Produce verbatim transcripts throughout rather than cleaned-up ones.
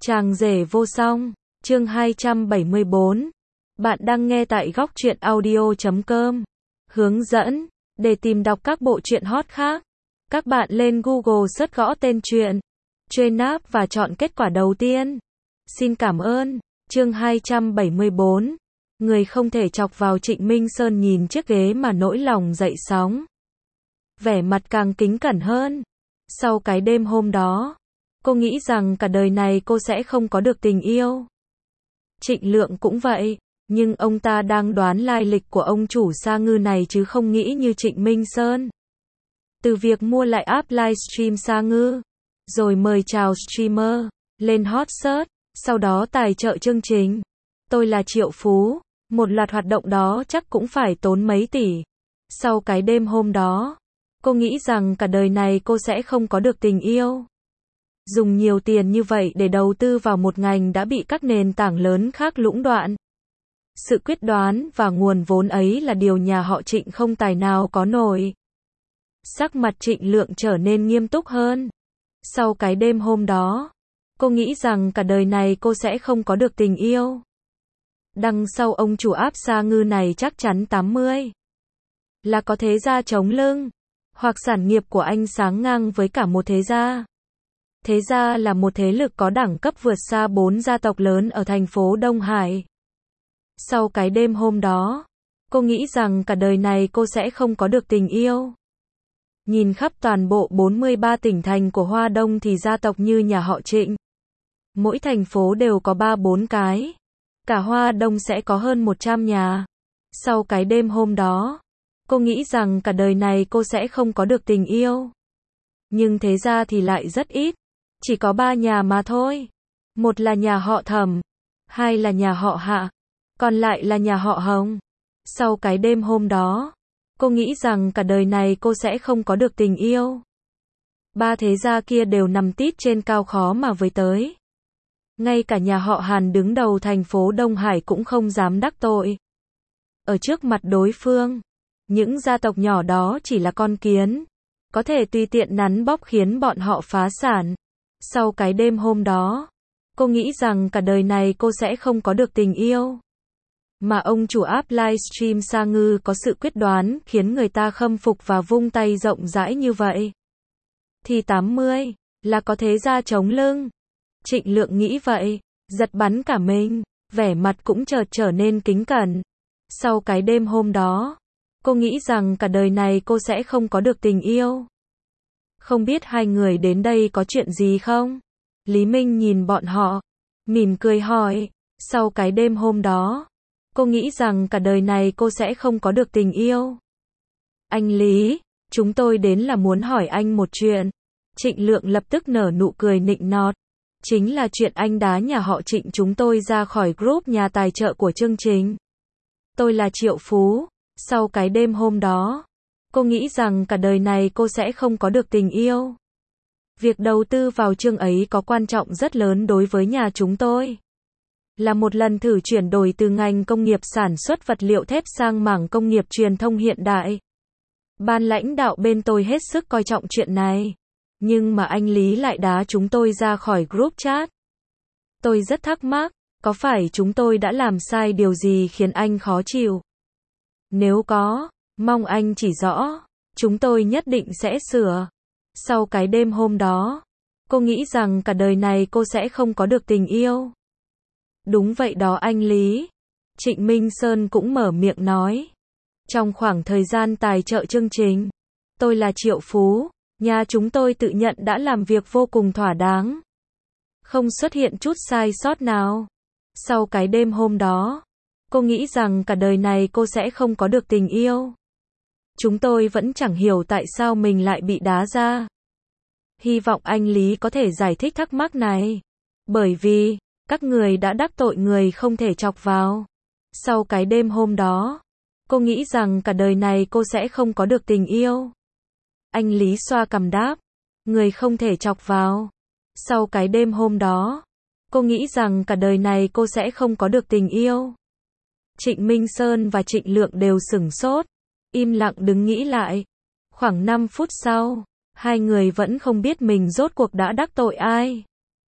Chàng rể vô song, chương hai trăm bảy mươi bốn. Bạn đang nghe tại góc truyện audio chấm com. Hướng dẫn, để tìm đọc các bộ truyện hot khác, các bạn lên Google search gõ tên truyện, truy nạp và chọn kết quả đầu tiên. Xin cảm ơn. Chương hai trăm bảy mươi bốn. Người không thể chọc vào. Trịnh Minh Sơn nhìn chiếc ghế mà nỗi lòng dậy sóng. Vẻ mặt càng kính cẩn hơn. Sau cái đêm hôm đó, cô nghĩ rằng cả đời này cô sẽ không có được tình yêu. Trịnh Lượng cũng vậy, nhưng ông ta đang đoán lai lịch của ông chủ Sa Ngư này chứ không nghĩ như Trịnh Minh Sơn. Từ việc mua lại app livestream Sa Ngư, rồi mời chào streamer, lên hot search, sau đó tài trợ chương trình Tôi là Triệu Phú, một loạt hoạt động đó chắc cũng phải tốn mấy tỷ. Sau cái đêm hôm đó, cô nghĩ rằng cả đời này cô sẽ không có được tình yêu. Dùng nhiều tiền như vậy để đầu tư vào một ngành đã bị các nền tảng lớn khác lũng đoạn. Sự quyết đoán và nguồn vốn ấy là điều nhà họ Trịnh không tài nào có nổi. Sắc mặt Trịnh Lượng trở nên nghiêm túc hơn. Sau cái đêm hôm đó, cô nghĩ rằng cả đời này cô sẽ không có được tình yêu. Đằng sau ông chủ app Sa Ngư này chắc chắn tám mươi là có thế gia chống lưng, hoặc sản nghiệp của anh sáng ngang với cả một thế gia. Thế gia là một thế lực có đẳng cấp vượt xa bốn gia tộc lớn ở thành phố Đông Hải. Sau cái đêm hôm đó, cô nghĩ rằng cả đời này cô sẽ không có được tình yêu. Nhìn khắp toàn bộ bốn mươi ba tỉnh thành của Hoa Đông thì gia tộc như nhà họ Trịnh, mỗi thành phố đều có ba bốn cái. Cả Hoa Đông sẽ có hơn một trăm nhà. Sau cái đêm hôm đó, cô nghĩ rằng cả đời này cô sẽ không có được tình yêu. Nhưng thế ra thì lại rất ít. Chỉ có ba nhà mà thôi. Một là nhà họ Thẩm, hai là nhà họ Hạ, còn lại là nhà họ Hồng. Sau cái đêm hôm đó, cô nghĩ rằng cả đời này cô sẽ không có được tình yêu. Ba thế gia kia đều nằm tít trên cao khó mà với tới. Ngay cả nhà họ Hàn đứng đầu thành phố Đông Hải cũng không dám đắc tội. Ở trước mặt đối phương, những gia tộc nhỏ đó chỉ là con kiến, có thể tùy tiện nắn bóp khiến bọn họ phá sản. Sau cái đêm hôm đó, cô nghĩ rằng cả đời này cô sẽ không có được tình yêu. Mà ông chủ app livestream Sa Ngư có sự quyết đoán khiến người ta khâm phục và vung tay rộng rãi như vậy. Thì tám mươi là có thế gia chống lưng. Trịnh Lượng nghĩ vậy, giật bắn cả mình, vẻ mặt cũng chợt trở nên kính cẩn. Sau cái đêm hôm đó, cô nghĩ rằng cả đời này cô sẽ không có được tình yêu. Không biết hai người đến đây có chuyện gì không? Lý Minh nhìn bọn họ, mỉm cười hỏi. Sau cái đêm hôm đó, cô nghĩ rằng cả đời này cô sẽ không có được tình yêu. Anh Lý, chúng tôi đến là muốn hỏi anh một chuyện. Trịnh Lượng lập tức nở nụ cười nịnh nọt. Chính là chuyện anh đá nhà họ Trịnh chúng tôi ra khỏi group nhà tài trợ của chương trình Tôi là Triệu Phú. Sau cái đêm hôm đó, cô nghĩ rằng cả đời này cô sẽ không có được tình yêu. Việc đầu tư vào chương ấy có quan trọng rất lớn đối với nhà chúng tôi. Là một lần thử chuyển đổi từ ngành công nghiệp sản xuất vật liệu thép sang mảng công nghiệp truyền thông hiện đại. Ban lãnh đạo bên tôi hết sức coi trọng chuyện này. Nhưng mà anh Lý lại đá chúng tôi ra khỏi group chat. Tôi rất thắc mắc, có phải chúng tôi đã làm sai điều gì khiến anh khó chịu? Nếu có, mong anh chỉ rõ, chúng tôi nhất định sẽ sửa. Sau cái đêm hôm đó, cô nghĩ rằng cả đời này cô sẽ không có được tình yêu. Đúng vậy đó anh Lý. Trịnh Minh Sơn cũng mở miệng nói. Trong khoảng thời gian tài trợ chương trình Tôi là Triệu Phú, nhà chúng tôi tự nhận đã làm việc vô cùng thỏa đáng. Không xuất hiện chút sai sót nào. Sau cái đêm hôm đó, cô nghĩ rằng cả đời này cô sẽ không có được tình yêu. Chúng tôi vẫn chẳng hiểu tại sao mình lại bị đá ra. Hy vọng anh Lý có thể giải thích thắc mắc này. Bởi vì, các người đã đắc tội người không thể chọc vào. Sau cái đêm hôm đó, cô nghĩ rằng cả đời này cô sẽ không có được tình yêu. Anh Lý xoa cằm đáp. Người không thể chọc vào. Sau cái đêm hôm đó, cô nghĩ rằng cả đời này cô sẽ không có được tình yêu. Trịnh Minh Sơn và Trịnh Lượng đều sửng sốt, im lặng đứng nghĩ lại. Khoảng năm phút sau, hai người vẫn không biết mình rốt cuộc đã đắc tội ai.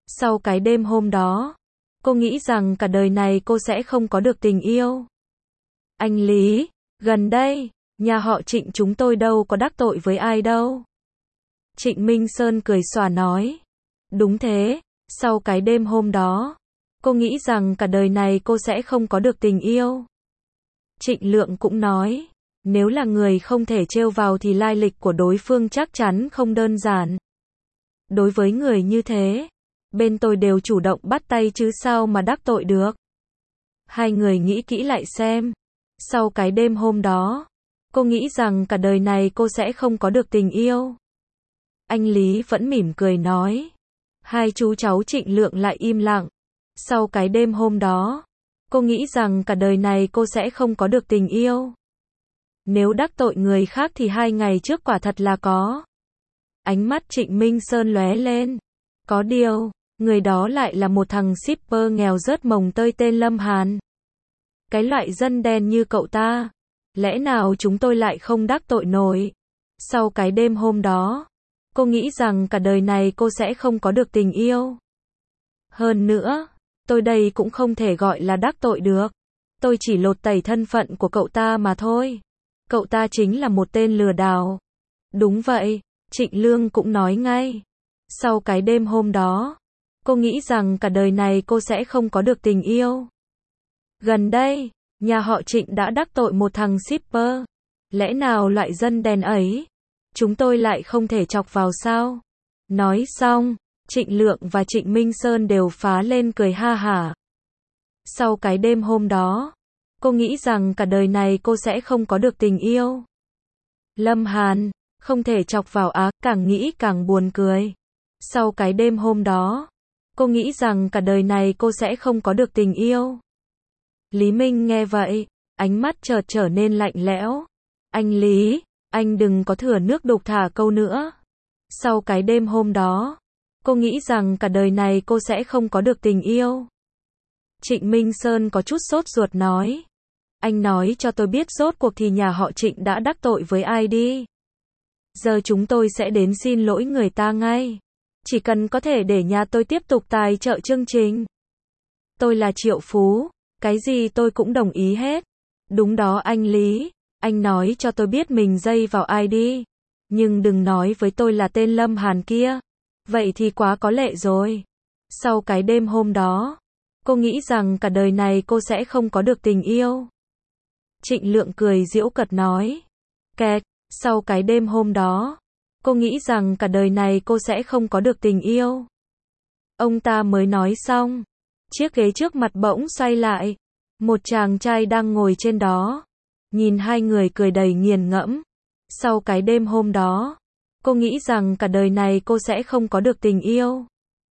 Sau cái đêm hôm đó, cô nghĩ rằng cả đời này cô sẽ không có được tình yêu. Anh Lý, gần đây, nhà họ Trịnh chúng tôi đâu có đắc tội với ai đâu. Trịnh Minh Sơn cười xòa nói. Đúng thế, sau cái đêm hôm đó, cô nghĩ rằng cả đời này cô sẽ không có được tình yêu. Trịnh Lượng cũng nói, nếu là người không thể trêu vào thì lai lịch của đối phương chắc chắn không đơn giản. Đối với người như thế, bên tôi đều chủ động bắt tay chứ sao mà đắc tội được. Hai người nghĩ kỹ lại xem. Sau cái đêm hôm đó, cô nghĩ rằng cả đời này cô sẽ không có được tình yêu. Anh Lý vẫn mỉm cười nói. Hai chú cháu Trịnh Lượng lại im lặng. Sau cái đêm hôm đó, cô nghĩ rằng cả đời này cô sẽ không có được tình yêu. Nếu đắc tội người khác thì hai ngày trước quả thật là có. Ánh mắt Trịnh Minh Sơn lóe lên. Có điều, người đó lại là một thằng shipper nghèo rớt mồng tơi tên Lâm Hàn. Cái loại dân đen như cậu ta, lẽ nào chúng tôi lại không đắc tội nổi. Sau cái đêm hôm đó, cô nghĩ rằng cả đời này cô sẽ không có được tình yêu. Hơn nữa, tôi đây cũng không thể gọi là đắc tội được. Tôi chỉ lột tẩy thân phận của cậu ta mà thôi. Cậu ta chính là một tên lừa đảo. Đúng vậy, Trịnh Lương cũng nói ngay. Sau cái đêm hôm đó, cô nghĩ rằng cả đời này cô sẽ không có được tình yêu. Gần đây, nhà họ Trịnh đã đắc tội một thằng shipper. Lẽ nào loại dân đen ấy, chúng tôi lại không thể chọc vào sao? Nói xong, Trịnh Lượng và Trịnh Minh Sơn đều phá lên cười ha hả. Sau cái đêm hôm đó, cô nghĩ rằng cả đời này cô sẽ không có được tình yêu. Lâm Hàn, không thể chọc vào á, càng nghĩ càng buồn cười. Sau cái đêm hôm đó, cô nghĩ rằng cả đời này cô sẽ không có được tình yêu. Lý Minh nghe vậy, ánh mắt chợt trở nên lạnh lẽo. Anh Lý, anh đừng có thừa nước đục thả câu nữa. Sau cái đêm hôm đó, cô nghĩ rằng cả đời này cô sẽ không có được tình yêu. Trịnh Minh Sơn có chút sốt ruột nói. Anh nói cho tôi biết rốt cuộc thì nhà họ Trịnh đã đắc tội với ai đi. Giờ chúng tôi sẽ đến xin lỗi người ta ngay. Chỉ cần có thể để nhà tôi tiếp tục tài trợ chương trình. Tôi là triệu phú, cái gì tôi cũng đồng ý hết. Đúng đó anh Lý, anh nói cho tôi biết mình dây vào ai đi. Nhưng đừng nói với tôi là tên Lâm Hàn kia. Vậy thì quá có lệ rồi. Sau cái đêm hôm đó, cô nghĩ rằng cả đời này cô sẽ không có được tình yêu. Trịnh Lượng cười giễu cợt nói. Kẹt, sau cái đêm hôm đó, cô nghĩ rằng cả đời này cô sẽ không có được tình yêu. Ông ta mới nói xong, chiếc ghế trước mặt bỗng xoay lại. Một chàng trai đang ngồi trên đó. Nhìn hai người cười đầy nghiền ngẫm. Sau cái đêm hôm đó, cô nghĩ rằng cả đời này cô sẽ không có được tình yêu.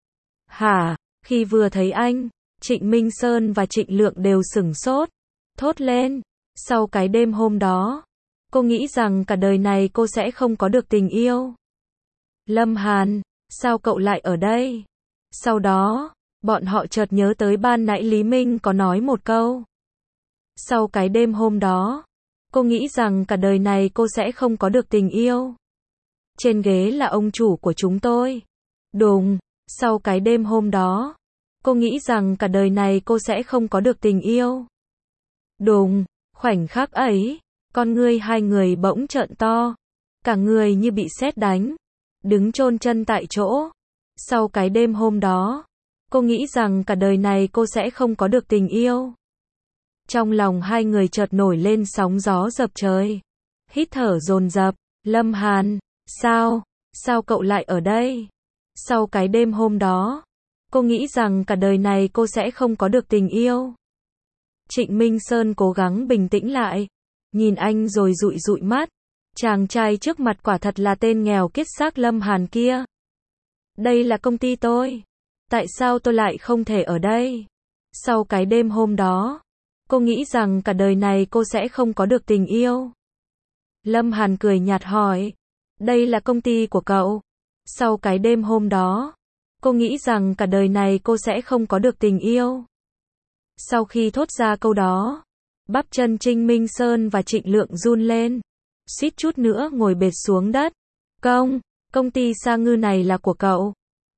Hả? Khi vừa thấy anh, Trịnh Minh Sơn và Trịnh Lượng đều sửng sốt, thốt lên. Sau cái đêm hôm đó, cô nghĩ rằng cả đời này cô sẽ không có được tình yêu. Lâm Hàn, sao cậu lại ở đây? Sau đó, bọn họ chợt nhớ tới ban nãy Lý Minh có nói một câu. Sau cái đêm hôm đó, cô nghĩ rằng cả đời này cô sẽ không có được tình yêu. Trên ghế là ông chủ của chúng tôi. Đùng, sau cái đêm hôm đó, cô nghĩ rằng cả đời này cô sẽ không có được tình yêu. Đùng, khoảnh khắc ấy, con ngươi hai người bỗng trợn to. Cả người như bị sét đánh, đứng chôn chân tại chỗ. Sau cái đêm hôm đó, cô nghĩ rằng cả đời này cô sẽ không có được tình yêu. Trong lòng hai người chợt nổi lên sóng gió dập trời. Hít thở dồn dập. Lâm Hàn, sao, sao cậu lại ở đây? Sau cái đêm hôm đó, cô nghĩ rằng cả đời này cô sẽ không có được tình yêu. Trịnh Minh Sơn cố gắng bình tĩnh lại. Nhìn anh rồi dụi dụi mắt. Chàng trai trước mặt quả thật là tên nghèo kiết xác Lâm Hàn kia. Đây là công ty tôi. Tại sao tôi lại không thể ở đây? Sau cái đêm hôm đó, cô nghĩ rằng cả đời này cô sẽ không có được tình yêu. Lâm Hàn cười nhạt hỏi. Đây là công ty của cậu. Sau cái đêm hôm đó, cô nghĩ rằng cả đời này cô sẽ không có được tình yêu. Sau khi thốt ra câu đó, bắp chân Trịnh Minh Sơn và Trịnh Lượng run lên. Suýt chút nữa ngồi bệt xuống đất. Công, công ty Sa Ngư này là của cậu.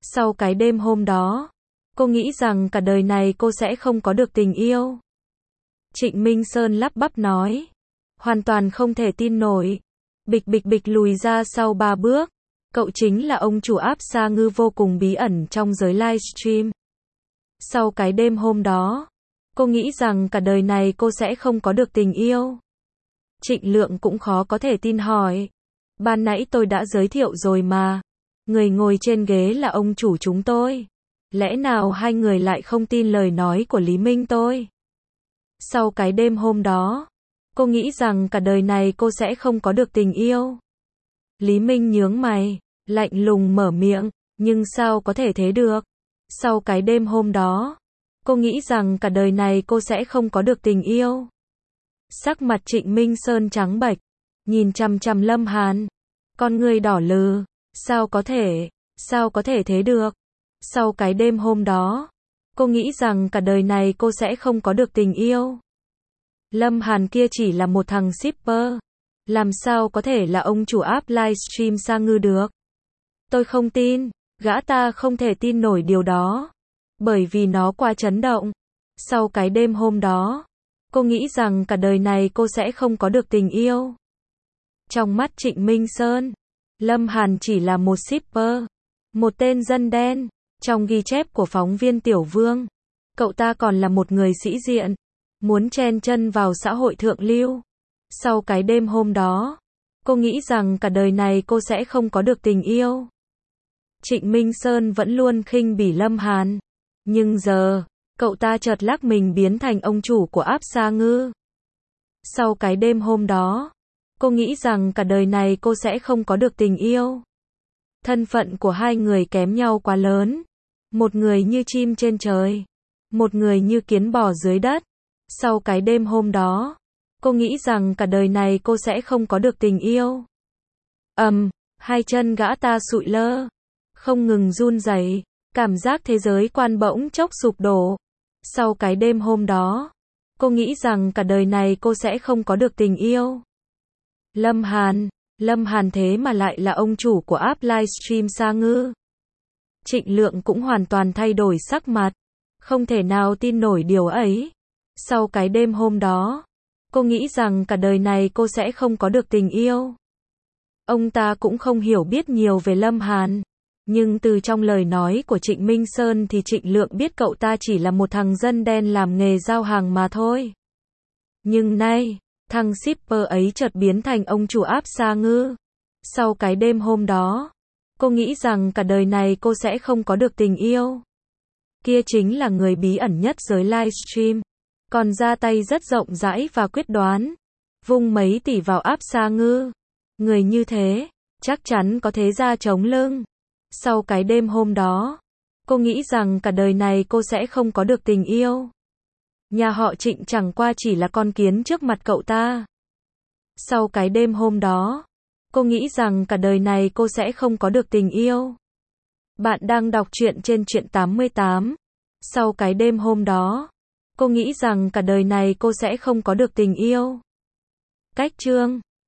Sau cái đêm hôm đó, cô nghĩ rằng cả đời này cô sẽ không có được tình yêu. Trịnh Minh Sơn lắp bắp nói. Hoàn toàn không thể tin nổi. Bịch bịch bịch lùi ra sau ba bước. Cậu chính là ông chủ áp Sa Ngư vô cùng bí ẩn trong giới livestream. Sau cái đêm hôm đó, cô nghĩ rằng cả đời này cô sẽ không có được tình yêu. Trịnh Lượng cũng khó có thể tin hỏi. Ban nãy tôi đã giới thiệu rồi mà. Người ngồi trên ghế là ông chủ chúng tôi. Lẽ nào hai người lại không tin lời nói của Lý Minh tôi? Sau cái đêm hôm đó, cô nghĩ rằng cả đời này cô sẽ không có được tình yêu. Lý Minh nhướng mày, lạnh lùng mở miệng, nhưng sao có thể thế được? Sau cái đêm hôm đó, cô nghĩ rằng cả đời này cô sẽ không có được tình yêu. Sắc mặt Trịnh Minh Sơn trắng bệch, nhìn chằm chằm Lâm Hàn, con người đỏ lừ, sao có thể, sao có thể thế được? Sau cái đêm hôm đó, cô nghĩ rằng cả đời này cô sẽ không có được tình yêu. Lâm Hàn kia chỉ là một thằng shipper, làm sao có thể là ông chủ app livestream Sa Ngư được? Tôi không tin, gã ta không thể tin nổi điều đó, bởi vì nó quá chấn động. Sau cái đêm hôm đó, cô nghĩ rằng cả đời này cô sẽ không có được tình yêu. Trong mắt Trịnh Minh Sơn, Lâm Hàn chỉ là một shipper, một tên dân đen. Trong ghi chép của phóng viên Tiểu Vương, cậu ta còn là một người sĩ diện, muốn chen chân vào xã hội thượng lưu. Sau cái đêm hôm đó, cô nghĩ rằng cả đời này cô sẽ không có được tình yêu. Trịnh Minh Sơn vẫn luôn khinh bỉ Lâm Hàn, nhưng giờ, cậu ta chợt lắc mình biến thành ông chủ của app Sa Ngư. Sau cái đêm hôm đó, cô nghĩ rằng cả đời này cô sẽ không có được tình yêu. Thân phận của hai người kém nhau quá lớn. Một người như chim trên trời, một người như kiến bò dưới đất. Sau cái đêm hôm đó, cô nghĩ rằng cả đời này cô sẽ không có được tình yêu. Ầm, um, hai chân gã ta sụi lơ, không ngừng run rẩy, cảm giác thế giới quan bỗng chốc sụp đổ. Sau cái đêm hôm đó, cô nghĩ rằng cả đời này cô sẽ không có được tình yêu. Lâm Hàn, Lâm Hàn thế mà lại là ông chủ của app livestream Sa Ngư. Trịnh Lượng cũng hoàn toàn thay đổi sắc mặt, không thể nào tin nổi điều ấy. Sau cái đêm hôm đó, cô nghĩ rằng cả đời này cô sẽ không có được tình yêu. Ông ta cũng không hiểu biết nhiều về Lâm Hàn, nhưng từ trong lời nói của Trịnh Minh Sơn thì Trịnh Lượng biết cậu ta chỉ là một thằng dân đen làm nghề giao hàng mà thôi. Nhưng nay, thằng shipper ấy chợt biến thành ông chủ app Sa Ngư. Sau cái đêm hôm đó, cô nghĩ rằng cả đời này cô sẽ không có được tình yêu. Kia chính là người bí ẩn nhất giới livestream, còn ra tay rất rộng rãi và quyết đoán, vung mấy tỷ vào app Sa Ngư. Người như thế, chắc chắn có thế gia chống lưng. Sau cái đêm hôm đó, cô nghĩ rằng cả đời này cô sẽ không có được tình yêu. Nhà họ Trịnh chẳng qua chỉ là con kiến trước mặt cậu ta. Sau cái đêm hôm đó, cô nghĩ rằng cả đời này cô sẽ không có được tình yêu. Bạn đang đọc truyện trên truyện tám mươi tám. Sau cái đêm hôm đó, cô nghĩ rằng cả đời này cô sẽ không có được tình yêu. Cách chương